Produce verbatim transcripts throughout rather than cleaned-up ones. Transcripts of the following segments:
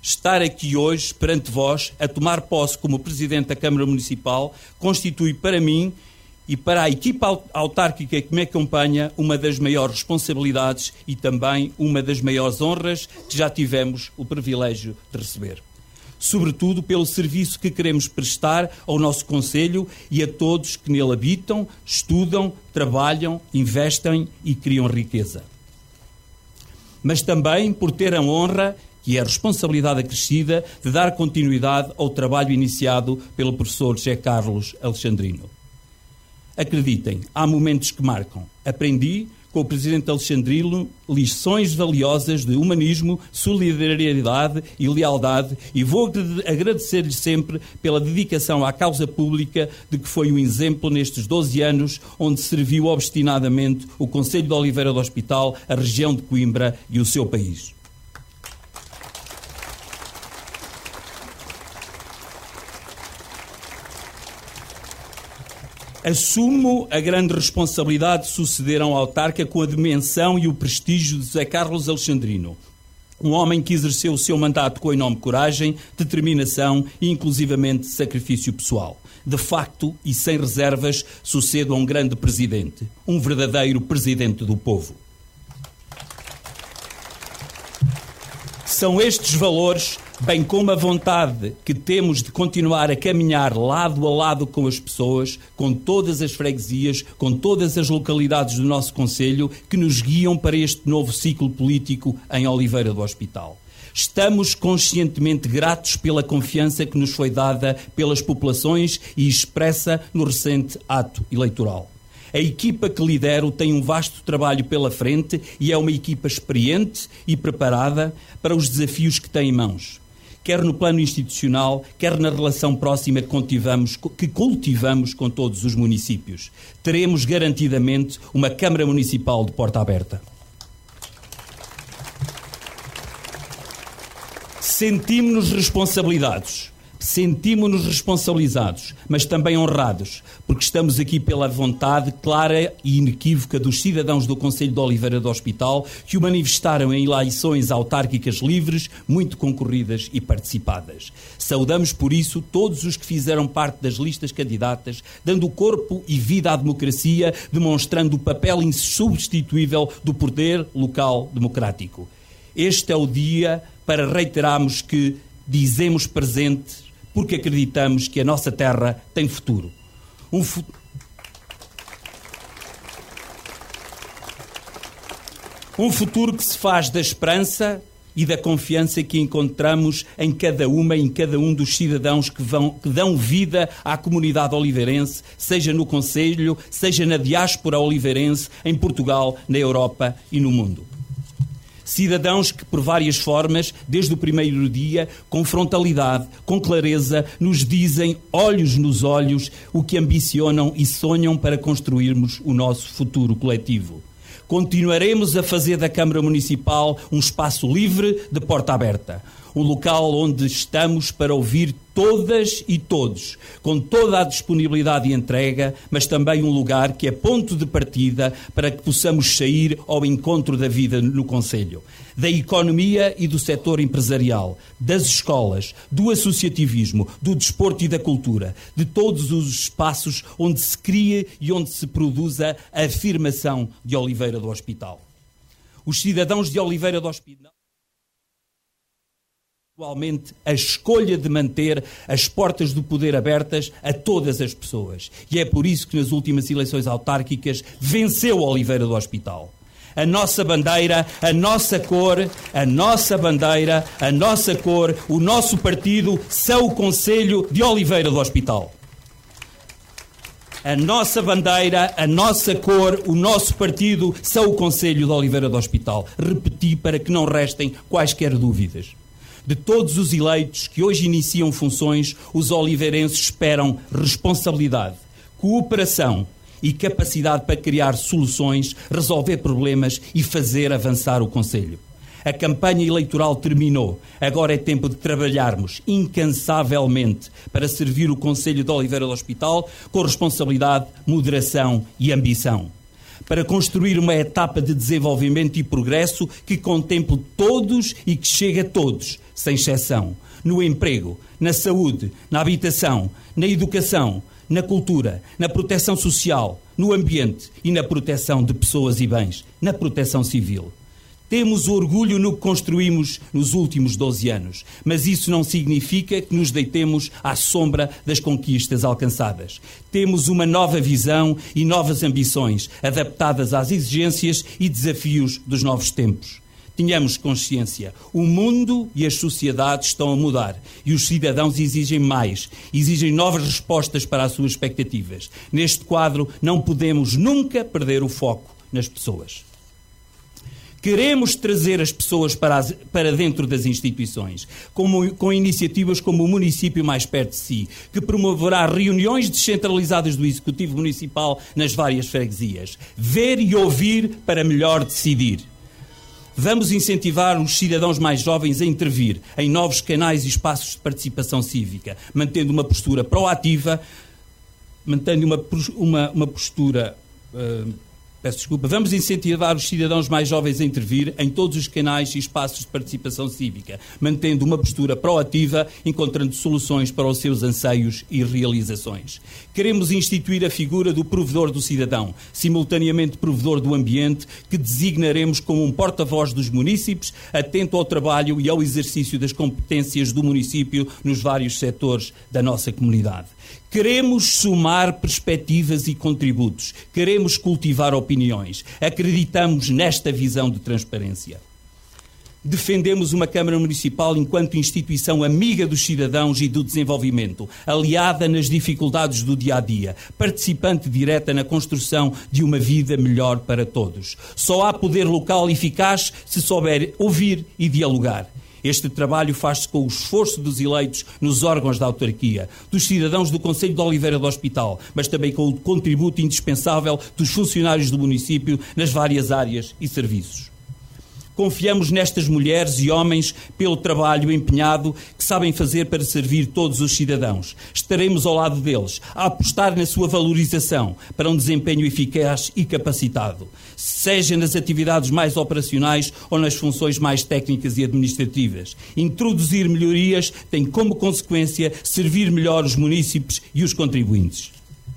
Estar aqui hoje, perante vós, a tomar posse como Presidente da Câmara Municipal, constitui para mim e para a equipa autárquica que me acompanha uma das maiores responsabilidades e também uma das maiores honras que já tivemos o privilégio de receber. Sobretudo pelo serviço que queremos prestar ao nosso Concelho e a todos que nele habitam, estudam, trabalham, investem e criam riqueza. Mas também por ter a honra e a responsabilidade acrescida de dar continuidade ao trabalho iniciado pelo professor José Carlos Alexandrino. Acreditem, há momentos que marcam. Aprendi com o Presidente Alexandrino lições valiosas de humanismo, solidariedade e lealdade e vou agradecer-lhe sempre pela dedicação à causa pública de que foi um exemplo nestes doze anos onde serviu obstinadamente o Concelho de Oliveira do Hospital, a região de Coimbra e o seu país. Assumo a grande responsabilidade de suceder a um autarca com a dimensão e o prestígio de José Carlos Alexandrino, um homem que exerceu o seu mandato com enorme coragem, determinação e inclusivamente sacrifício pessoal. De facto e sem reservas, sucedo a um grande presidente, um verdadeiro presidente do povo. São estes valores, bem como a vontade que temos de continuar a caminhar lado a lado com as pessoas, com todas as freguesias, com todas as localidades do nosso Concelho, que nos guiam para este novo ciclo político em Oliveira do Hospital. Estamos conscientemente gratos pela confiança que nos foi dada pelas populações e expressa no recente ato eleitoral. A equipa que lidero tem um vasto trabalho pela frente e é uma equipa experiente e preparada para os desafios que tem em mãos. Quer no plano institucional, quer na relação próxima que cultivamos, que cultivamos com todos os municípios. Teremos garantidamente uma Câmara Municipal de porta aberta. Sentimos-nos responsabilizados. Sentimos-nos responsabilizados, mas também honrados, porque estamos aqui pela vontade clara e inequívoca dos cidadãos do Concelho de Oliveira do Hospital que o manifestaram em eleições autárquicas livres, muito concorridas e participadas. Saudamos, por isso, todos os que fizeram parte das listas candidatas, dando corpo e vida à democracia, demonstrando o papel insubstituível do poder local democrático. Este é o dia para reiterarmos que dizemos presente porque acreditamos que a nossa terra tem futuro. Um, fu- um futuro que se faz da esperança e da confiança que encontramos em cada uma e em cada um dos cidadãos que, vão, que dão vida à comunidade oliveirense, seja no Concelho, seja na diáspora oliveirense, em Portugal, na Europa e no mundo. Cidadãos que, por várias formas, desde o primeiro dia, com frontalidade, com clareza, nos dizem, olhos nos olhos, o que ambicionam e sonham para construirmos o nosso futuro coletivo. Continuaremos a fazer da Câmara Municipal um espaço livre de porta aberta. Um local onde estamos para ouvir todas e todos, com toda a disponibilidade e entrega, mas também um lugar que é ponto de partida para que possamos sair ao encontro da vida no Concelho, da economia e do setor empresarial, das escolas, do associativismo, do desporto e da cultura, de todos os espaços onde se cria e onde se produza a afirmação de Oliveira do Hospital. Os cidadãos de Oliveira do Hospital atualmente a escolha de manter as portas do poder abertas a todas as pessoas. E é por isso que nas últimas eleições autárquicas venceu Oliveira do Hospital. A nossa bandeira, a nossa cor, a nossa bandeira, a nossa cor, o nosso partido são o Concelho de Oliveira do Hospital. A nossa bandeira, a nossa cor, o nosso partido são o Concelho de Oliveira do Hospital. Repeti para que não restem quaisquer dúvidas. De todos os eleitos que hoje iniciam funções, os oliveirenses esperam responsabilidade, cooperação e capacidade para criar soluções, resolver problemas e fazer avançar o Concelho. A campanha eleitoral terminou. Agora é tempo de trabalharmos incansavelmente para servir o Concelho de Oliveira do Hospital com responsabilidade, moderação e ambição. para construir uma etapa de desenvolvimento e progresso que contemple todos e que chegue a todos, sem exceção, no emprego, na saúde, na habitação, na educação, na cultura, na proteção social, no ambiente e na proteção de pessoas e bens, na proteção civil. Temos orgulho no que construímos nos últimos doze anos, mas isso não significa que nos deitemos à sombra das conquistas alcançadas. Temos uma nova visão e novas ambições, adaptadas às exigências e desafios dos novos tempos. Tenhamos consciência, o mundo e as sociedades estão a mudar e os cidadãos exigem mais, exigem novas respostas para as suas expectativas. Neste quadro, não podemos nunca perder o foco nas pessoas. Queremos trazer as pessoas para, as, para dentro das instituições, como, com iniciativas como o Município Mais Perto de Si, que promoverá reuniões descentralizadas do Executivo Municipal nas várias freguesias. Ver e ouvir para melhor decidir. Vamos incentivar os cidadãos mais jovens a intervir em novos canais e espaços de participação cívica, mantendo uma postura proativa, mantendo uma, uma, uma postura... Uh, Peço desculpa. Vamos incentivar os cidadãos mais jovens a intervir em todos os canais e espaços de participação cívica, mantendo uma postura proativa, encontrando soluções para os seus anseios e realizações. Queremos instituir a figura do provedor do cidadão, simultaneamente provedor do ambiente, que designaremos como um porta-voz dos munícipes, atento ao trabalho e ao exercício das competências do município nos vários setores da nossa comunidade. Queremos somar perspectivas e contributos. Queremos cultivar opiniões. Acreditamos nesta visão de transparência. Defendemos uma Câmara Municipal enquanto instituição amiga dos cidadãos e do desenvolvimento, aliada nas dificuldades do dia-a-dia, participante direta na construção de uma vida melhor para todos. Só há poder local eficaz se souber ouvir e dialogar. Este trabalho faz-se com o esforço dos eleitos nos órgãos da autarquia, dos cidadãos do Concelho de Oliveira do Hospital, mas também com o contributo indispensável dos funcionários do município nas várias áreas e serviços. Confiamos nestas mulheres e homens pelo trabalho empenhado que sabem fazer para servir todos os cidadãos. Estaremos ao lado deles, a apostar na sua valorização para um desempenho eficaz e capacitado, seja nas atividades mais operacionais ou nas funções mais técnicas e administrativas. Introduzir melhorias tem como consequência servir melhor os munícipes e os contribuintes.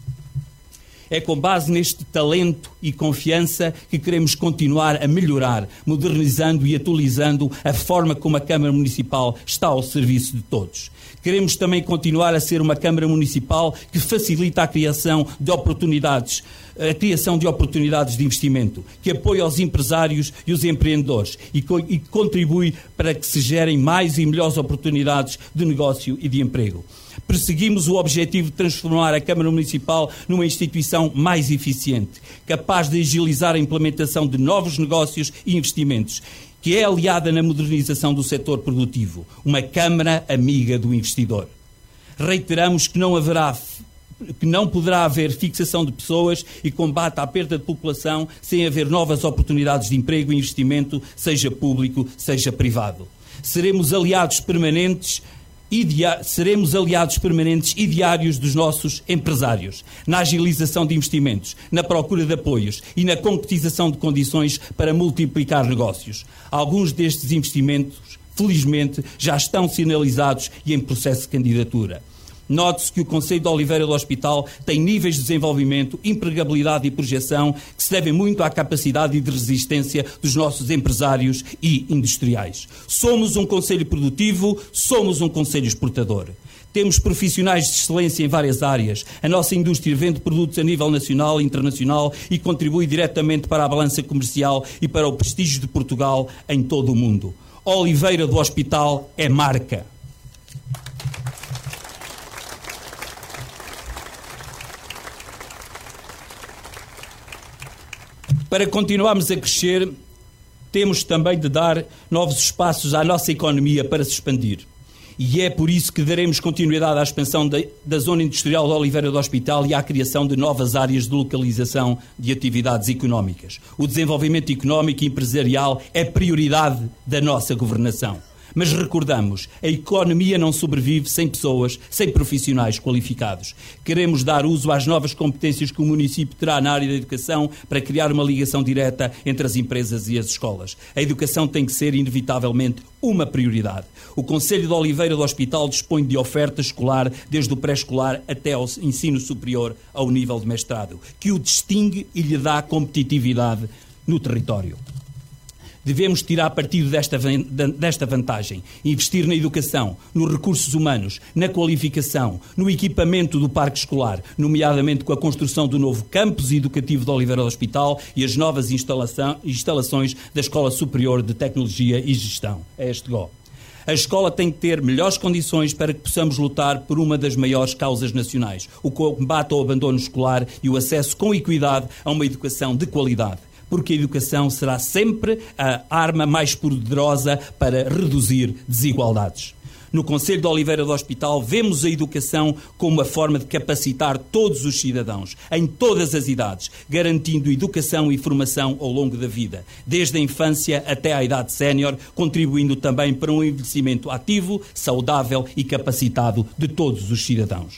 É com base neste talento e confiança que queremos continuar a melhorar, modernizando e atualizando a forma como a Câmara Municipal está ao serviço de todos. Queremos também continuar a ser uma Câmara Municipal que facilita a criação de oportunidades, a criação de oportunidades de investimento, que apoia os empresários e os empreendedores e que contribui para que se gerem mais e melhores oportunidades de negócio e de emprego. Perseguimos o objetivo de transformar a Câmara Municipal numa instituição mais eficiente, capaz de agilizar a implementação de novos negócios e investimentos, que é aliada na modernização do setor produtivo, uma Câmara amiga do investidor. Reiteramos que não haverá que não poderá haver fixação de pessoas e combate à perda de população sem haver novas oportunidades de emprego e investimento, seja público, seja privado. Seremos aliados permanentes Dia, seremos aliados permanentes e diários dos nossos empresários, na agilização de investimentos, na procura de apoios e na concretização de condições para multiplicar negócios. Alguns destes investimentos, felizmente, já estão sinalizados e em processo de candidatura. Note-se que o Concelho de Oliveira do Hospital tem níveis de desenvolvimento, empregabilidade e projeção que se devem muito à capacidade e de resistência dos nossos empresários e industriais. Somos um concelho produtivo, somos um concelho exportador. Temos profissionais de excelência em várias áreas. A nossa indústria vende produtos a nível nacional e internacional e contribui diretamente para a balança comercial e para o prestígio de Portugal em todo o mundo. Oliveira do Hospital é marca. Para continuarmos a crescer, temos também de dar novos espaços à nossa economia para se expandir. E é por isso que daremos continuidade à expansão da, da zona industrial de Oliveira do Hospital e à criação de novas áreas de localização de atividades económicas. O desenvolvimento económico e empresarial é prioridade da nossa governação. Mas recordamos, a economia não sobrevive sem pessoas, sem profissionais qualificados. Queremos dar uso às novas competências que o município terá na área da educação para criar uma ligação direta entre as empresas e as escolas. A educação tem que ser, inevitavelmente, uma prioridade. O Concelho de Oliveira do Hospital dispõe de oferta escolar desde o pré-escolar até ao ensino superior ao nível de mestrado, que o distingue e lhe dá competitividade no território. Devemos tirar partido desta, desta vantagem, investir na educação, nos recursos humanos, na qualificação, no equipamento do parque escolar, nomeadamente com a construção do novo campus educativo de Oliveira do Hospital e as novas instalação, instalações da Escola Superior de Tecnologia e Gestão, a ESTEGO. A escola tem que ter melhores condições para que possamos lutar por uma das maiores causas nacionais, o combate ao abandono escolar e o acesso com equidade a uma educação de qualidade. Porque a educação será sempre a arma mais poderosa para reduzir desigualdades. No Concelho de Oliveira do Hospital, vemos a educação como uma forma de capacitar todos os cidadãos, em todas as idades, garantindo educação e formação ao longo da vida, desde a infância até à idade sénior, contribuindo também para um envelhecimento ativo, saudável e capacitado de todos os cidadãos.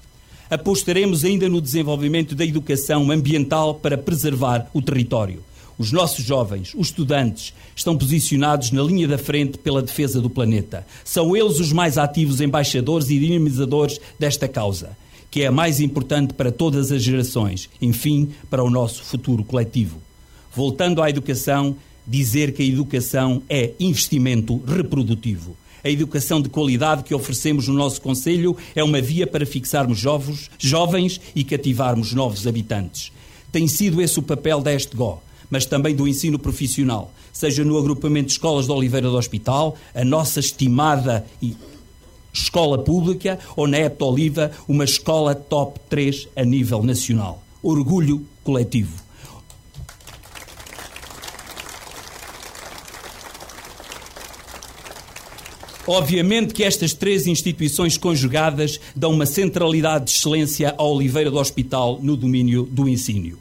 Apostaremos ainda no desenvolvimento da educação ambiental para preservar o território. Os nossos jovens, os estudantes, estão posicionados na linha da frente pela defesa do planeta. São eles os mais ativos embaixadores e dinamizadores desta causa, que é a mais importante para todas as gerações, enfim, para o nosso futuro coletivo. Voltando à educação, dizer que a educação é investimento reprodutivo. A educação de qualidade que oferecemos no nosso Concelho é uma via para fixarmos jovens, jovens e cativarmos novos habitantes. Tem sido esse o papel da ESTEGO, mas também do ensino profissional, seja no agrupamento de escolas de Oliveira do Hospital, a nossa estimada escola pública, ou na Epta Oliva, uma escola top três a nível nacional. Orgulho coletivo. Obviamente que estas três instituições conjugadas dão uma centralidade de excelência à Oliveira do Hospital no domínio do ensino.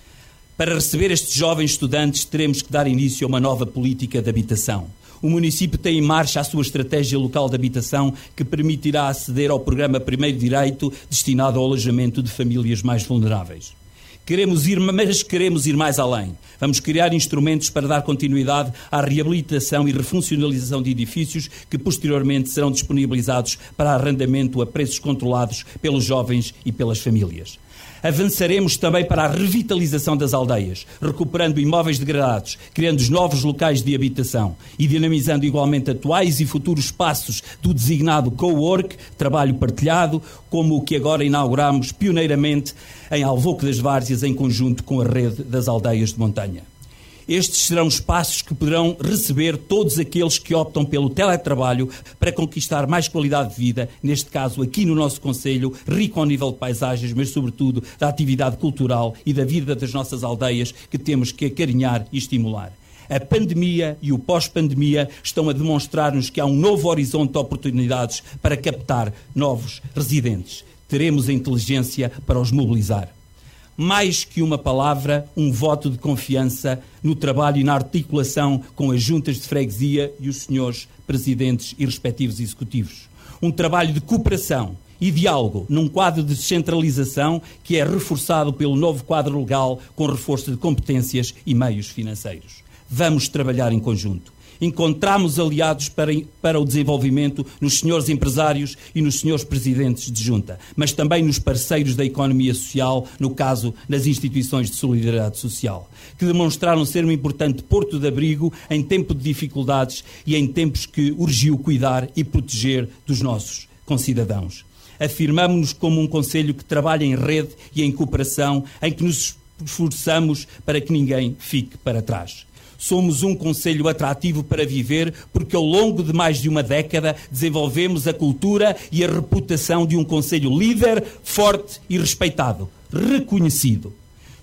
Para receber estes jovens estudantes, teremos que dar início a uma nova política de habitação. O município tem em marcha a sua estratégia local de habitação que permitirá aceder ao programa Primeiro Direito destinado ao alojamento de famílias mais vulneráveis. Queremos ir, mas queremos ir mais além. Vamos criar instrumentos para dar continuidade à reabilitação e refuncionalização de edifícios que posteriormente serão disponibilizados para arrendamento a preços controlados pelos jovens e pelas famílias. Avançaremos também para a revitalização das aldeias, recuperando imóveis degradados, criando novos locais de habitação e dinamizando igualmente atuais e futuros espaços do designado co-work, trabalho partilhado, como o que agora inauguramos pioneiramente em Alvoque das Várzeas, em conjunto com a rede das aldeias de montanha. Estes serão espaços que poderão receber todos aqueles que optam pelo teletrabalho para conquistar mais qualidade de vida, neste caso aqui no nosso Concelho, rico ao nível de paisagens, mas sobretudo da atividade cultural e da vida das nossas aldeias que temos que acarinhar e estimular. A pandemia e o pós-pandemia estão a demonstrar-nos que há um novo horizonte de oportunidades para captar novos residentes. Teremos a inteligência para os mobilizar. Mais que uma palavra, um voto de confiança no trabalho e na articulação com as juntas de freguesia e os senhores presidentes e respectivos executivos. Um trabalho de cooperação e diálogo num quadro de descentralização que é reforçado pelo novo quadro legal com reforço de competências e meios financeiros. Vamos trabalhar em conjunto. Encontramos aliados para, para o desenvolvimento nos senhores empresários e nos senhores presidentes de junta, mas também nos parceiros da economia social, no caso, nas instituições de solidariedade social, que demonstraram ser um importante porto de abrigo em tempo de dificuldades e em tempos que urgiu cuidar e proteger dos nossos concidadãos. Afirmamo-nos como um concelho que trabalha em rede e em cooperação, em que nos esforçamos para que ninguém fique para trás. Somos um concelho atrativo para viver porque ao longo de mais de uma década desenvolvemos a cultura e a reputação de um concelho líder, forte e respeitado, reconhecido.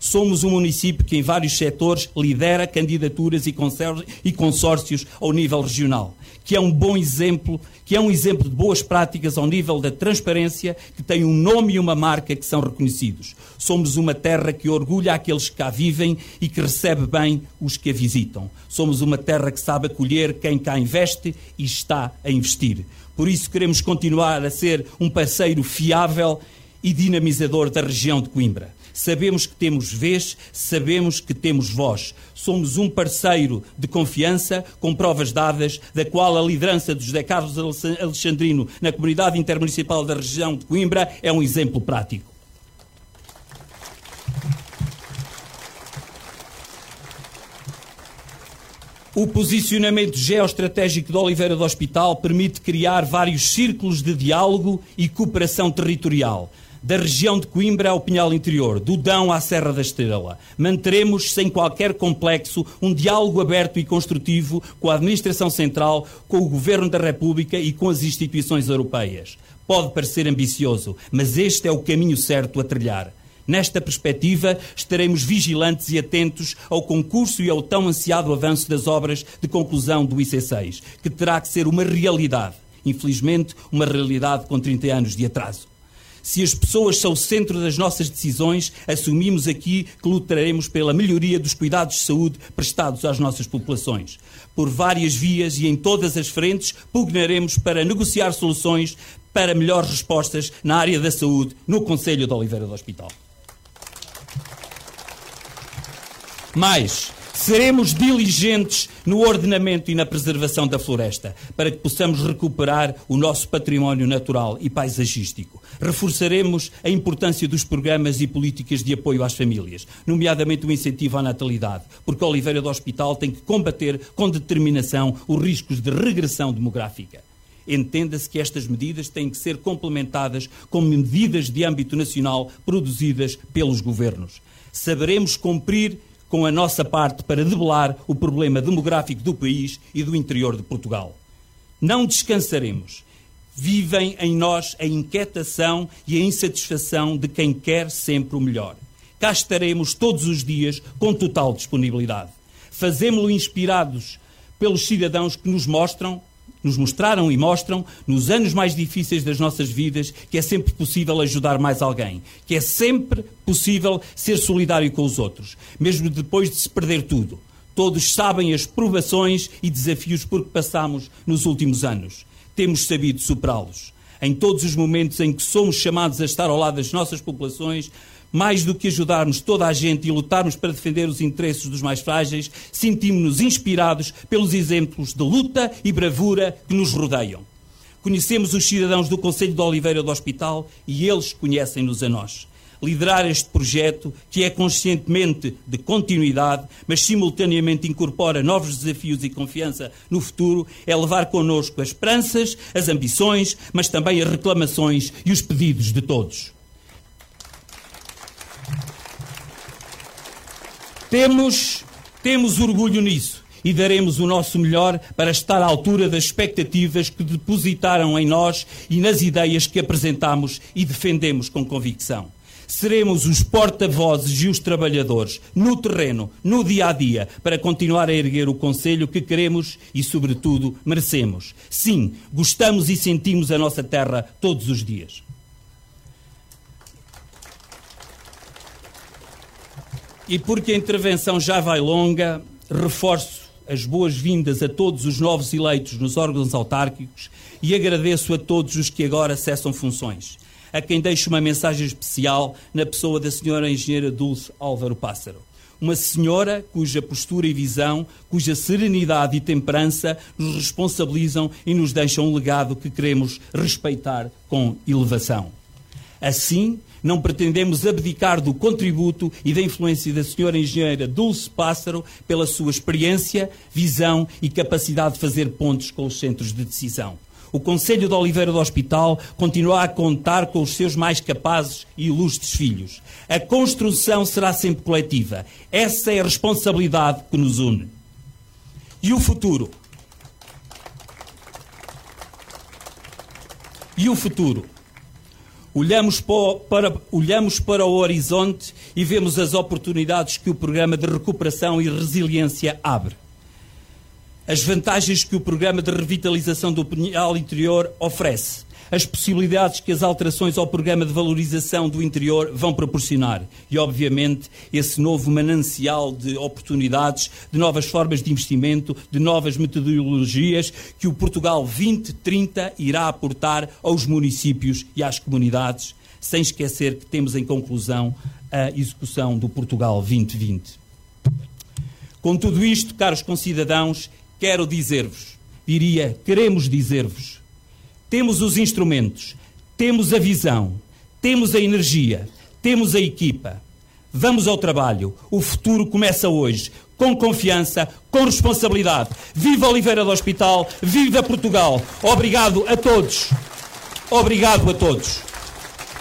Somos um município que em vários setores lidera candidaturas e consórcios ao nível regional, que é um bom exemplo, que é um exemplo de boas práticas ao nível da transparência, que tem um nome e uma marca que são reconhecidos. Somos uma terra que orgulha aqueles que cá vivem e que recebe bem os que a visitam. Somos uma terra que sabe acolher quem cá investe e está a investir. Por isso queremos continuar a ser um parceiro fiável e dinamizador da região de Coimbra. Sabemos que temos vez, sabemos que temos voz. Somos um parceiro de confiança, com provas dadas, da qual a liderança de José Carlos Alexandrino na Comunidade Intermunicipal da região de Coimbra é um exemplo prático. O posicionamento geoestratégico de Oliveira do Hospital permite criar vários círculos de diálogo e cooperação territorial. Da região de Coimbra ao Pinhal Interior, do Dão à Serra da Estrela. Manteremos, sem qualquer complexo, um diálogo aberto e construtivo com a Administração Central, com o Governo da República e com as instituições europeias. Pode parecer ambicioso, mas este é o caminho certo a trilhar. Nesta perspectiva, estaremos vigilantes e atentos ao concurso e ao tão ansiado avanço das obras de conclusão do I C seis, que terá que ser uma realidade. Infelizmente, uma realidade com trinta anos de atraso. Se as pessoas são o centro das nossas decisões, assumimos aqui que lutaremos pela melhoria dos cuidados de saúde prestados às nossas populações. Por várias vias e em todas as frentes, pugnaremos para negociar soluções para melhores respostas na área da saúde no Concelho de Oliveira do Hospital. Mais, seremos diligentes no ordenamento e na preservação da floresta, para que possamos recuperar o nosso património natural e paisagístico. Reforçaremos a importância dos programas e políticas de apoio às famílias, nomeadamente o incentivo à natalidade, porque Oliveira do Hospital tem que combater com determinação os riscos de regressão demográfica. Entenda-se que estas medidas têm que ser complementadas com medidas de âmbito nacional produzidas pelos governos. Saberemos cumprir com a nossa parte para debelar o problema demográfico do país e do interior de Portugal. Não descansaremos. Vivem em nós a inquietação e a insatisfação de quem quer sempre o melhor. Cá estaremos todos os dias com total disponibilidade. Fazemo-lo inspirados pelos cidadãos que nos mostram, nos mostraram e mostram, nos anos mais difíceis das nossas vidas, que é sempre possível ajudar mais alguém, que é sempre possível ser solidário com os outros, mesmo depois de se perder tudo. Todos sabem as provações e desafios por que passamos nos últimos anos. Temos sabido superá-los. Em todos os momentos em que somos chamados a estar ao lado das nossas populações, mais do que ajudarmos toda a gente e lutarmos para defender os interesses dos mais frágeis, sentimos-nos inspirados pelos exemplos de luta e bravura que nos rodeiam. Conhecemos os cidadãos do Concelho de Oliveira do Hospital e eles conhecem-nos a nós. Liderar este projeto, que é conscientemente de continuidade, mas simultaneamente incorpora novos desafios e confiança no futuro, é levar connosco as esperanças, as ambições, mas também as reclamações e os pedidos de todos. Temos, temos orgulho nisso e daremos o nosso melhor para estar à altura das expectativas que depositaram em nós e nas ideias que apresentamos e defendemos com convicção. Seremos os porta-vozes e os trabalhadores, no terreno, no dia-a-dia, para continuar a erguer o Concelho que queremos e, sobretudo, merecemos. Sim, gostamos e sentimos a nossa terra todos os dias. E porque a intervenção já vai longa, reforço as boas-vindas a todos os novos eleitos nos órgãos autárquicos e agradeço a todos os que agora cessam funções. A quem deixo uma mensagem especial na pessoa da senhora engenheira Dulce Álvaro Pássaro. Uma senhora cuja postura e visão, cuja serenidade e temperança nos responsabilizam e nos deixam um legado que queremos respeitar com elevação. Assim, não pretendemos abdicar do contributo e da influência da senhora engenheira Dulce Pássaro pela sua experiência, visão e capacidade de fazer pontos com os centros de decisão. O Concelho de Oliveira do Hospital continua a contar com os seus mais capazes e ilustres filhos. A construção será sempre coletiva. Essa é a responsabilidade que nos une. E o futuro? E o futuro? Olhamos para, olhamos para o horizonte e vemos as oportunidades que o Programa de Recuperação e Resiliência abre. As vantagens que o Programa de Revitalização do Pinhal Interior oferece. As possibilidades que as alterações ao Programa de Valorização do Interior vão proporcionar. E, obviamente, esse novo manancial de oportunidades, de novas formas de investimento, de novas metodologias que o Portugal vinte trinta irá aportar aos municípios e às comunidades, sem esquecer que temos em conclusão a execução do Portugal vinte vinte. Com tudo isto, caros concidadãos, quero dizer-vos, diria, queremos dizer-vos, temos os instrumentos, temos a visão, temos a energia, temos a equipa. Vamos ao trabalho. O futuro começa hoje, com confiança, com responsabilidade. Viva Oliveira do Hospital, viva Portugal. Obrigado a todos. Obrigado a todos.